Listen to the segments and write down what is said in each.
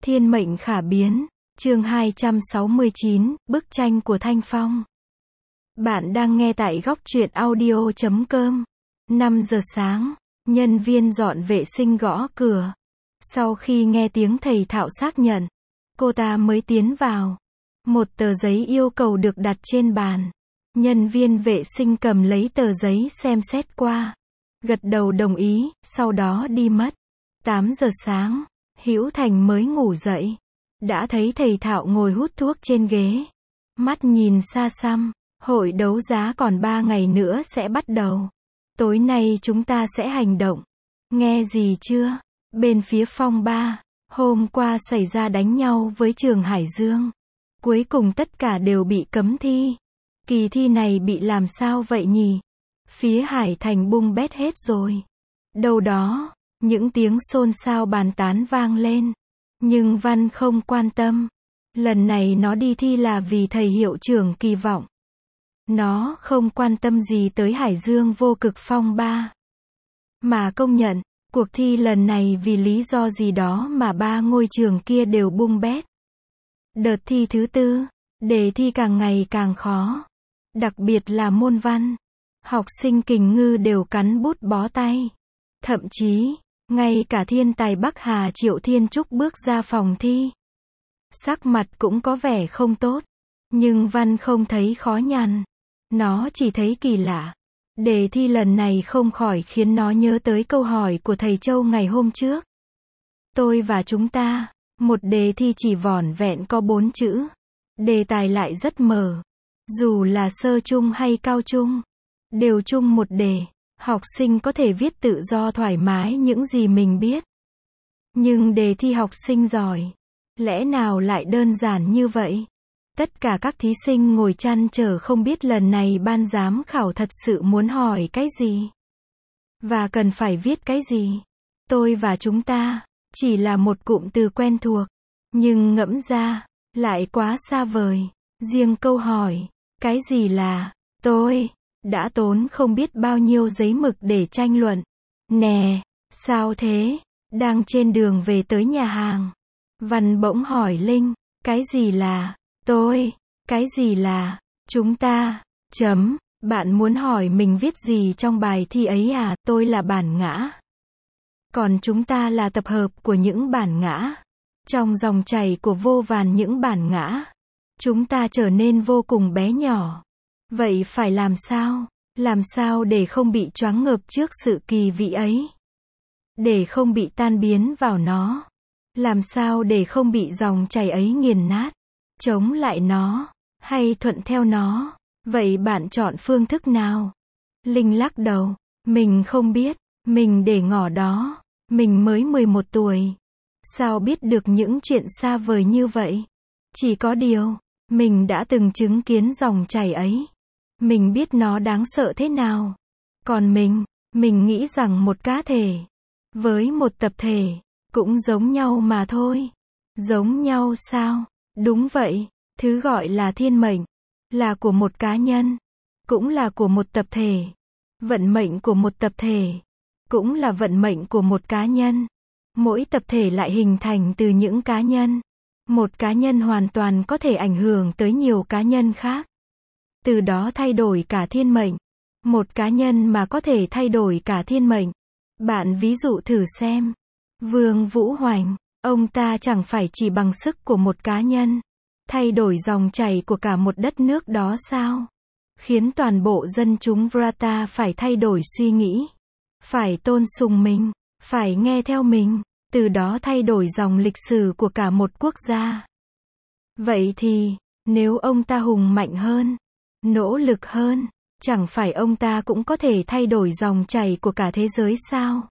Thiên mệnh khả biến, chương 269, bức tranh của Thanh Phong. Bạn đang nghe tại góc truyện audio.com. 5 giờ sáng, nhân viên dọn vệ sinh gõ cửa. Sau khi nghe tiếng thầy thạo xác nhận, cô ta mới tiến vào. Một tờ giấy yêu cầu được đặt trên bàn. Nhân viên vệ sinh cầm lấy tờ giấy xem xét qua. Gật đầu đồng ý, sau đó đi mất. 8 giờ sáng, Hữu Thành mới ngủ dậy. Đã thấy thầy thạo ngồi hút thuốc trên ghế. Mắt nhìn xa xăm, hội đấu giá còn 3 ngày nữa sẽ bắt đầu. Tối nay chúng ta sẽ hành động. Nghe gì chưa? Bên phía Phong Ba, hôm qua xảy ra đánh nhau với trường Hải Dương. Cuối cùng tất cả đều bị cấm thi. Kỳ thi này bị làm sao vậy nhỉ? Phía Hải Thành bung bét hết rồi. Đâu đó, những tiếng xôn xao bàn tán vang lên. Nhưng Văn không quan tâm. Lần này nó đi thi là vì thầy hiệu trưởng kỳ vọng. Nó không quan tâm gì tới Hải Dương vô cực Phong Ba. Mà công nhận, cuộc thi lần này vì lý do gì đó mà 3 ngôi trường kia đều bung bét. Đợt thi thứ 4, đề thi càng ngày càng khó. Đặc biệt là môn văn. Học sinh Kình Ngư đều cắn bút bó tay. Thậm chí, ngay cả thiên tài Bắc Hà Triệu Thiên Trúc bước ra phòng thi. Sắc mặt cũng có vẻ không tốt. Nhưng Văn không thấy khó nhằn. Nó chỉ thấy kỳ lạ. Đề thi lần này không khỏi khiến nó nhớ tới câu hỏi của thầy Châu ngày hôm trước. Tôi và chúng ta. Một đề thi chỉ vỏn vẹn có 4 chữ. Đề tài lại rất mờ. Dù là sơ trung hay cao trung, đều chung một đề. Học sinh có thể viết tự do thoải mái những gì mình biết. Nhưng đề thi học sinh giỏi, lẽ nào lại đơn giản như vậy? Tất cả các thí sinh ngồi trăn trở không biết lần này ban giám khảo thật sự muốn hỏi cái gì. Và cần phải viết cái gì. Tôi và chúng ta, chỉ là một cụm từ quen thuộc. Nhưng ngẫm ra, lại quá xa vời. Riêng câu hỏi, cái gì là, tôi, đã tốn không biết bao nhiêu giấy mực để tranh luận. Nè, sao thế? Đang trên đường về tới nhà hàng. Văn bỗng hỏi Linh, cái gì là, tôi, cái gì là, chúng ta, chấm, bạn muốn hỏi mình viết gì trong bài thi ấy à? Tôi là bản ngã. Còn chúng ta là tập hợp của những bản ngã. Trong dòng chảy của vô vàn những bản ngã, chúng ta trở nên vô cùng bé nhỏ. Vậy phải làm sao? Làm sao để không bị choáng ngợp trước sự kỳ vĩ ấy? Để không bị tan biến vào nó? Làm sao để không bị dòng chảy ấy nghiền nát? Chống lại nó? Hay thuận theo nó? Vậy bạn chọn phương thức nào? Linh lắc đầu. Mình không biết. Mình để ngỏ đó. Mình mới 11 tuổi. Sao biết được những chuyện xa vời như vậy? Chỉ có điều, mình đã từng chứng kiến dòng chảy ấy. Mình biết nó đáng sợ thế nào. Còn mình nghĩ rằng một cá thể, với một tập thể, cũng giống nhau mà thôi. Giống nhau sao? Đúng vậy, thứ gọi là thiên mệnh, là của một cá nhân, cũng là của một tập thể. Vận mệnh của một tập thể, cũng là vận mệnh của một cá nhân. Mỗi tập thể lại hình thành từ những cá nhân. Một cá nhân hoàn toàn có thể ảnh hưởng tới nhiều cá nhân khác. Từ đó thay đổi cả thiên mệnh. Một cá nhân mà có thể thay đổi cả thiên mệnh. Bạn ví dụ thử xem. Vương Vũ Hoành, ông ta chẳng phải chỉ bằng sức của một cá nhân, thay đổi dòng chảy của cả một đất nước đó sao? Khiến toàn bộ dân chúng Vrata phải thay đổi suy nghĩ. Phải tôn sùng mình, phải nghe theo mình. Từ đó thay đổi dòng lịch sử của cả một quốc gia. Vậy thì, nếu ông ta hùng mạnh hơn, nỗ lực hơn, chẳng phải ông ta cũng có thể thay đổi dòng chảy của cả thế giới sao?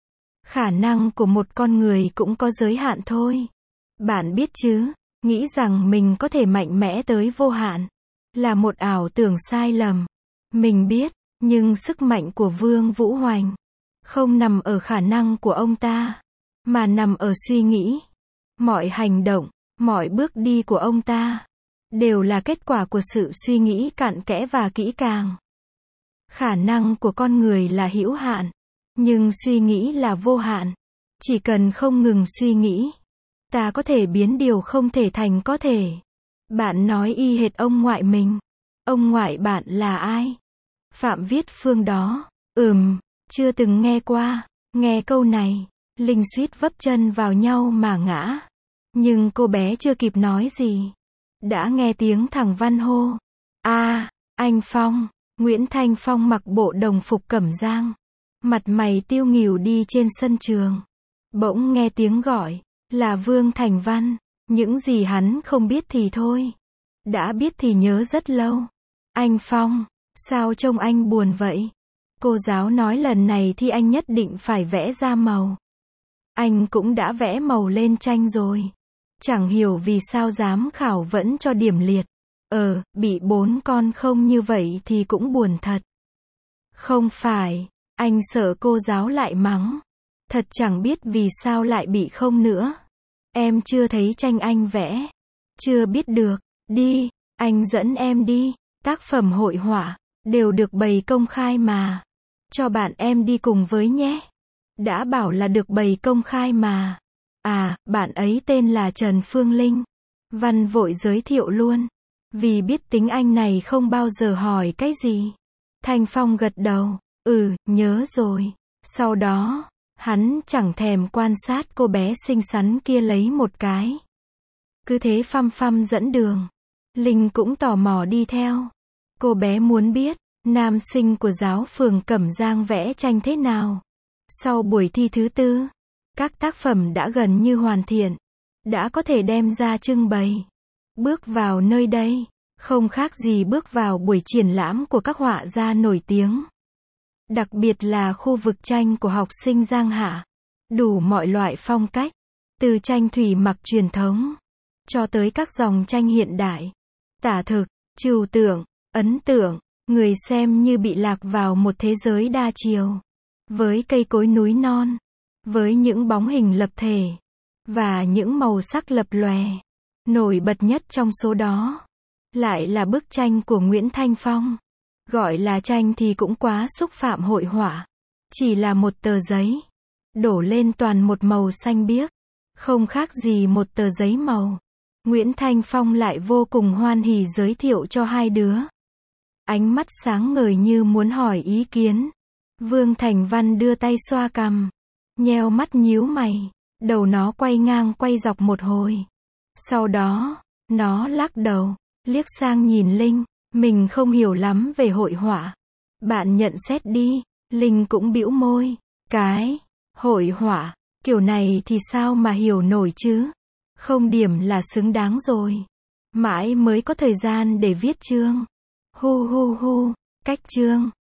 Khả năng của một con người cũng có giới hạn thôi. Bạn biết chứ, nghĩ rằng mình có thể mạnh mẽ tới vô hạn, là một ảo tưởng sai lầm. Mình biết, nhưng sức mạnh của Vương Vũ Hoành không nằm ở khả năng của ông ta, mà nằm ở suy nghĩ. Mọi hành động, mọi bước đi của ông ta đều là kết quả của sự suy nghĩ cặn kẽ và kỹ càng. Khả năng của con người là hữu hạn, nhưng suy nghĩ là vô hạn. Chỉ cần không ngừng suy nghĩ, Ta có thể biến điều không thể thành có thể. Bạn nói y hệt ông ngoại mình. Ông ngoại bạn là ai? Phạm Viết Phương đó. Chưa từng nghe qua. Nghe câu này, Linh suýt vấp chân vào nhau mà ngã. Nhưng cô bé chưa kịp nói gì. Đã nghe tiếng thằng Văn hô. Anh Phong. Nguyễn Thanh Phong mặc bộ đồng phục cẩm giang. Mặt mày tiêu nghỉu đi trên sân trường. Bỗng nghe tiếng gọi. Là Vương Thành Văn. Những gì hắn không biết thì thôi. Đã biết thì nhớ rất lâu. Anh Phong. Sao trông anh buồn vậy? Cô giáo nói lần này thì anh nhất định phải vẽ ra màu. Anh cũng đã vẽ màu lên tranh rồi. Chẳng hiểu vì sao giám khảo vẫn cho điểm liệt. Bị 4 con không như vậy thì cũng buồn thật. Không phải, anh sợ cô giáo lại mắng. Thật chẳng biết vì sao lại bị không nữa. Em chưa thấy tranh anh vẽ. Chưa biết được, đi, anh dẫn em đi. Tác phẩm hội họa, đều được bày công khai mà. Cho bạn em đi cùng với nhé. Đã bảo là được bày công khai mà. Bạn ấy tên là Trần Phương Linh. Văn vội giới thiệu luôn. Vì biết tính anh này không bao giờ hỏi cái gì. Thanh Phong gật đầu. Nhớ rồi. Sau đó, hắn chẳng thèm quan sát cô bé xinh xắn kia lấy một cái. Cứ thế phăm phăm dẫn đường. Linh cũng tò mò đi theo. Cô bé muốn biết, nam sinh của giáo phường Cẩm Giang vẽ tranh thế nào. Sau buổi thi thứ 4, các tác phẩm đã gần như hoàn thiện. Đã có thể đem ra trưng bày. Bước vào nơi đây, không khác gì bước vào buổi triển lãm của các họa gia nổi tiếng. Đặc biệt là khu vực tranh của học sinh Giang Hạ. Đủ mọi loại phong cách. Từ tranh thủy mặc truyền thống, cho tới các dòng tranh hiện đại. Tả thực, trừu tượng, ấn tượng. Người xem như bị lạc vào một thế giới đa chiều. Với cây cối núi non. Với những bóng hình lập thể. Và những màu sắc lập lòe. Nổi bật nhất trong số đó lại là bức tranh của Nguyễn Thanh Phong. Gọi là tranh thì cũng quá xúc phạm hội họa. Chỉ là một tờ giấy. Đổ lên toàn một màu xanh biếc. Không khác gì một tờ giấy màu. Nguyễn Thanh Phong lại vô cùng hoan hỉ giới thiệu cho hai đứa. Ánh mắt sáng ngời như muốn hỏi ý kiến. Vương Thành Văn đưa tay xoa cằm. Nheo mắt nhíu mày. Đầu nó quay ngang quay dọc một hồi. Sau đó, nó lắc đầu, liếc sang nhìn Linh. Mình không hiểu lắm về hội họa. Bạn nhận xét đi. Linh cũng bĩu môi. Cái hội họa kiểu này thì sao mà hiểu nổi chứ? Không điểm là xứng đáng rồi. Mãi mới có thời gian để viết chương. Cách chương